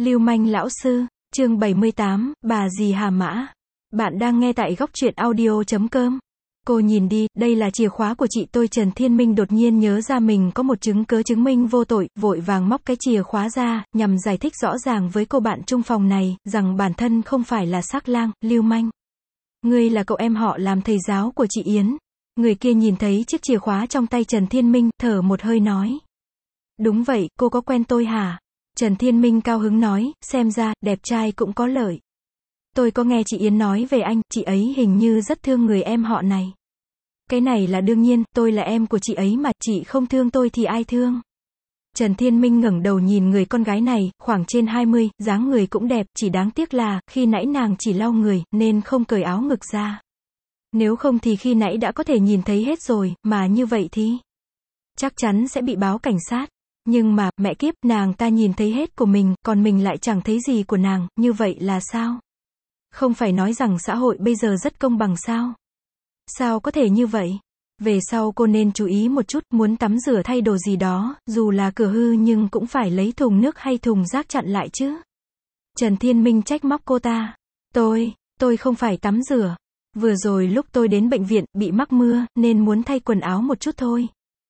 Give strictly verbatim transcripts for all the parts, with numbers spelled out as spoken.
Lưu manh lão sư, chương bảy mươi tám, bà dì Hà Mã. Bạn đang nghe tại góc truyện audio chấm com. Cô nhìn đi, đây là chìa khóa của chị tôi. Trần Thiên Minh đột nhiên nhớ ra mình có một chứng cớ chứng minh vô tội, vội vàng móc cái chìa khóa ra, nhằm giải thích rõ ràng với cô bạn chung phòng này, rằng bản thân không phải là sắc lang, lưu manh. Ngươi là cậu em họ làm thầy giáo của chị Yến. Người kia nhìn thấy chiếc chìa khóa trong tay Trần Thiên Minh, thở một hơi nói. Đúng vậy, cô có quen tôi hả? Trần Thiên Minh cao hứng nói, xem ra, đẹp trai cũng có lợi. Tôi có nghe chị Yến nói về anh, chị ấy hình như rất thương người em họ này. Cái này là đương nhiên, tôi là em của chị ấy mà, chị không thương tôi thì ai thương? Trần Thiên Minh ngẩng đầu nhìn người con gái này, khoảng trên hai mươi, dáng người cũng đẹp, chỉ đáng tiếc là, khi nãy nàng chỉ lau người, nên không cởi áo ngực ra. Nếu không thì khi nãy đã có thể nhìn thấy hết rồi, mà như vậy thì chắc chắn sẽ bị báo cảnh sát. Nhưng mà, mẹ kiếp, nàng ta nhìn thấy hết của mình, còn mình lại chẳng thấy gì của nàng, như vậy là sao? Không phải nói rằng xã hội bây giờ rất công bằng sao? Sao có thể như vậy? Về sau cô nên chú ý một chút, muốn tắm rửa thay đồ gì đó, dù là cửa hư nhưng cũng phải lấy thùng nước hay thùng rác chặn lại chứ. Trần Thiên Minh trách móc cô ta. Tôi, tôi không phải tắm rửa. Vừa rồi lúc tôi đến bệnh viện, bị mắc mưa, nên muốn thay quần áo một chút thôi.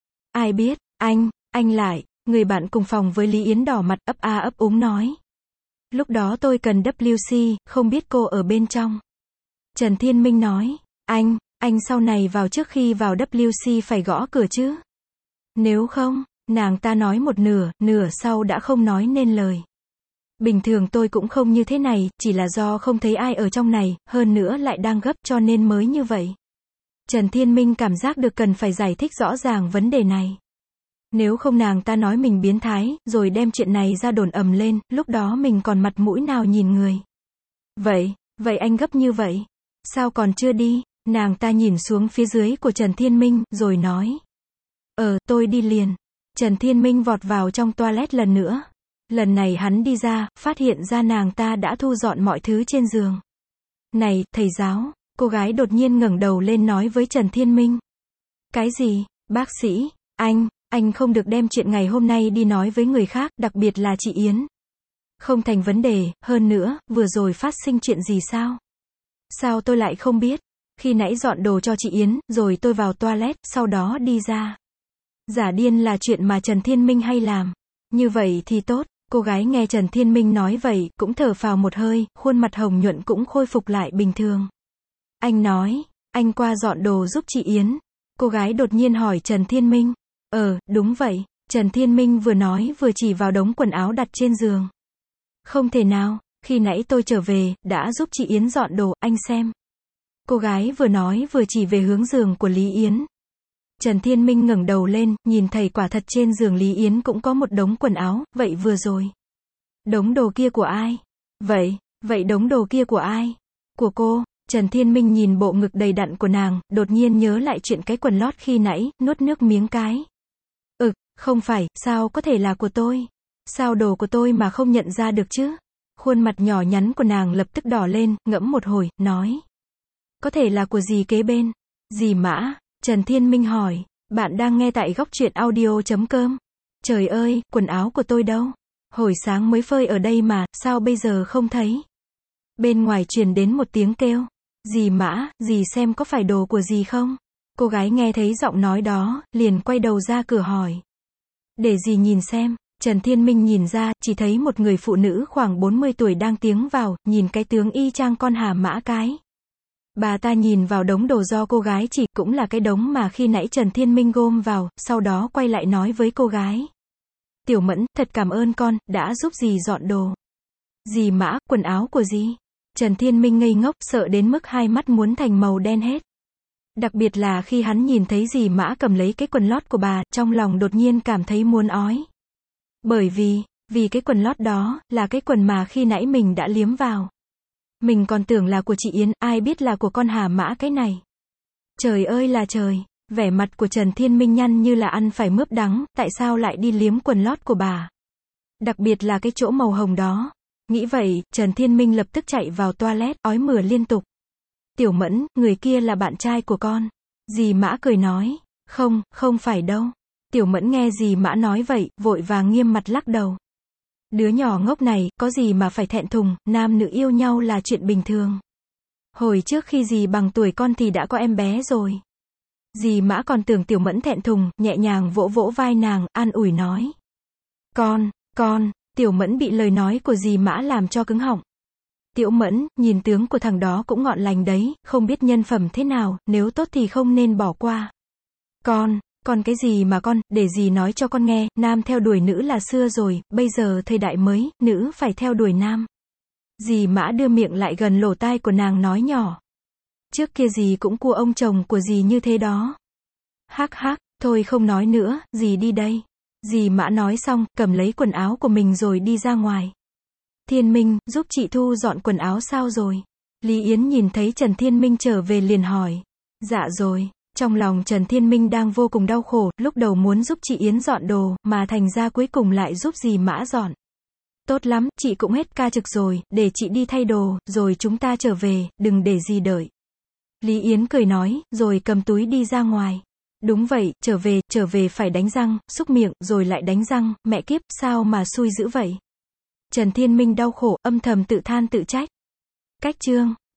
Ai biết, anh, anh lại. Người bạn cùng phòng với Lý Yến đỏ mặt, ấp a ấp úng nói. Lúc đó tôi cần vê kép xê, không biết cô ở bên trong. Trần Thiên Minh nói, anh, anh sau này vào trước khi vào vê kép xê phải gõ cửa chứ. Nếu không, nàng ta nói một nửa, nửa sau đã không nói nên lời. Bình thường tôi cũng không như thế này, chỉ là do không thấy ai ở trong này, hơn nữa lại đang gấp cho nên mới như vậy. Trần Thiên Minh cảm giác được cần phải giải thích rõ ràng vấn đề này. Nếu không nàng ta nói mình biến thái, rồi đem chuyện này ra đồn ầm lên, lúc đó mình còn mặt mũi nào nhìn người. Vậy, vậy anh gấp như vậy? Sao còn chưa đi? Nàng ta nhìn xuống phía dưới của Trần Thiên Minh, rồi nói. Ờ, tôi đi liền. Trần Thiên Minh vọt vào trong toilet lần nữa. Lần này hắn đi ra, phát hiện ra nàng ta đã thu dọn mọi thứ trên giường. Này, thầy giáo, cô gái đột nhiên ngẩng đầu lên nói với Trần Thiên Minh. Cái gì? Bác sĩ, anh... Anh không được đem chuyện ngày hôm nay đi nói với người khác, đặc biệt là chị Yến. Không thành vấn đề, hơn nữa, vừa rồi phát sinh chuyện gì sao? Sao tôi lại không biết? Khi nãy dọn đồ cho chị Yến, rồi tôi vào toilet, sau đó đi ra. Giả điên là chuyện mà Trần Thiên Minh hay làm. Như vậy thì tốt, cô gái nghe Trần Thiên Minh nói vậy, cũng thở phào một hơi, khuôn mặt hồng nhuận cũng khôi phục lại bình thường. Anh nói, anh qua dọn đồ giúp chị Yến. Cô gái đột nhiên hỏi Trần Thiên Minh. Ờ, đúng vậy, Trần Thiên Minh vừa nói vừa chỉ vào đống quần áo đặt trên giường. Không thể nào, khi nãy tôi trở về, đã giúp chị Yến dọn đồ, anh xem. Cô gái vừa nói vừa chỉ về hướng giường của Lý Yến. Trần Thiên Minh ngẩng đầu lên, nhìn thấy quả thật trên giường Lý Yến cũng có một đống quần áo, vậy vừa rồi. Đống đồ kia của ai? Vậy, vậy đống đồ kia của ai? Của cô. Trần Thiên Minh nhìn bộ ngực đầy đặn của nàng, đột nhiên nhớ lại chuyện cái quần lót khi nãy, nuốt nước miếng cái. Ực, không phải, sao có thể là của tôi? Sao đồ của tôi mà không nhận ra được chứ? Khuôn mặt nhỏ nhắn của nàng lập tức đỏ lên, ngẫm một hồi, nói. Có thể là của dì kế bên. Dì Mã? Trần Thiên Minh hỏi. Bạn đang nghe tại góc truyện audio chấm com. Trời ơi, quần áo của tôi đâu? Hồi sáng mới phơi ở đây mà, sao bây giờ không thấy? Bên ngoài truyền đến một tiếng kêu. Dì Mã, dì xem có phải đồ của dì không? Cô gái nghe thấy giọng nói đó, liền quay đầu ra cửa hỏi. Để dì nhìn xem. Trần Thiên Minh nhìn ra, chỉ thấy một người phụ nữ khoảng bốn mươi tuổi đang tiến vào, nhìn cái tướng y chang con Hà Mã cái. Bà ta nhìn vào đống đồ do cô gái chỉ, cũng là cái đống mà khi nãy Trần Thiên Minh gom vào, sau đó quay lại nói với cô gái. Tiểu Mẫn, thật cảm ơn con, đã giúp dì dọn đồ. Dì Mã, quần áo của dì? Trần Thiên Minh ngây ngốc, sợ đến mức hai mắt muốn thành màu đen hết. Đặc biệt là khi hắn nhìn thấy dì Mã cầm lấy cái quần lót của bà, trong lòng đột nhiên cảm thấy muốn ói. Bởi vì, vì cái quần lót đó, là cái quần mà khi nãy mình đã liếm vào. Mình còn tưởng là của chị Yến, ai biết là của con Hà Mã cái này. Trời ơi là trời, vẻ mặt của Trần Thiên Minh nhăn như là ăn phải mướp đắng, tại sao lại đi liếm quần lót của bà? Đặc biệt là cái chỗ màu hồng đó. Nghĩ vậy, Trần Thiên Minh lập tức chạy vào toilet, ói mửa liên tục. Tiểu Mẫn, người kia là bạn trai của con. Dì Mã cười nói. Không, không phải đâu. Tiểu Mẫn nghe dì Mã nói vậy, vội vàng nghiêm mặt lắc đầu. Đứa nhỏ ngốc này, có gì mà phải thẹn thùng, nam nữ yêu nhau là chuyện bình thường. Hồi trước khi dì bằng tuổi con thì đã có em bé rồi. Dì Mã còn tưởng Tiểu Mẫn thẹn thùng, nhẹ nhàng vỗ vỗ vai nàng, an ủi nói. Con, con, Tiểu Mẫn bị lời nói của dì Mã làm cho cứng họng. Tiểu Mẫn, nhìn tướng của thằng đó cũng ngọn lành đấy, không biết nhân phẩm thế nào, nếu tốt thì không nên bỏ qua. Con, con cái gì mà con, để dì nói cho con nghe, nam theo đuổi nữ là xưa rồi, bây giờ thời đại mới, nữ phải theo đuổi nam. Dì Mã đưa miệng lại gần lỗ tai của nàng nói nhỏ. Trước kia dì cũng cua ông chồng của dì như thế đó. Hắc hắc, thôi không nói nữa, dì đi đây. Dì Mã nói xong, cầm lấy quần áo của mình rồi đi ra ngoài. Thiên Minh, giúp chị thu dọn quần áo sao rồi? Lý Yến nhìn thấy Trần Thiên Minh trở về liền hỏi. Dạ rồi. Trong lòng Trần Thiên Minh đang vô cùng đau khổ, lúc đầu muốn giúp chị Yến dọn đồ, mà thành ra cuối cùng lại giúp dì Mã dọn. Tốt lắm, chị cũng hết ca trực rồi, để chị đi thay đồ, rồi chúng ta trở về, đừng để dì đợi. Lý Yến cười nói, rồi cầm túi đi ra ngoài. Đúng vậy, trở về, trở về phải đánh răng, xúc miệng, rồi lại đánh răng, mẹ kiếp, sao mà xui dữ vậy? Trần Thiên Minh đau khổ, âm thầm tự than tự trách. Cách chương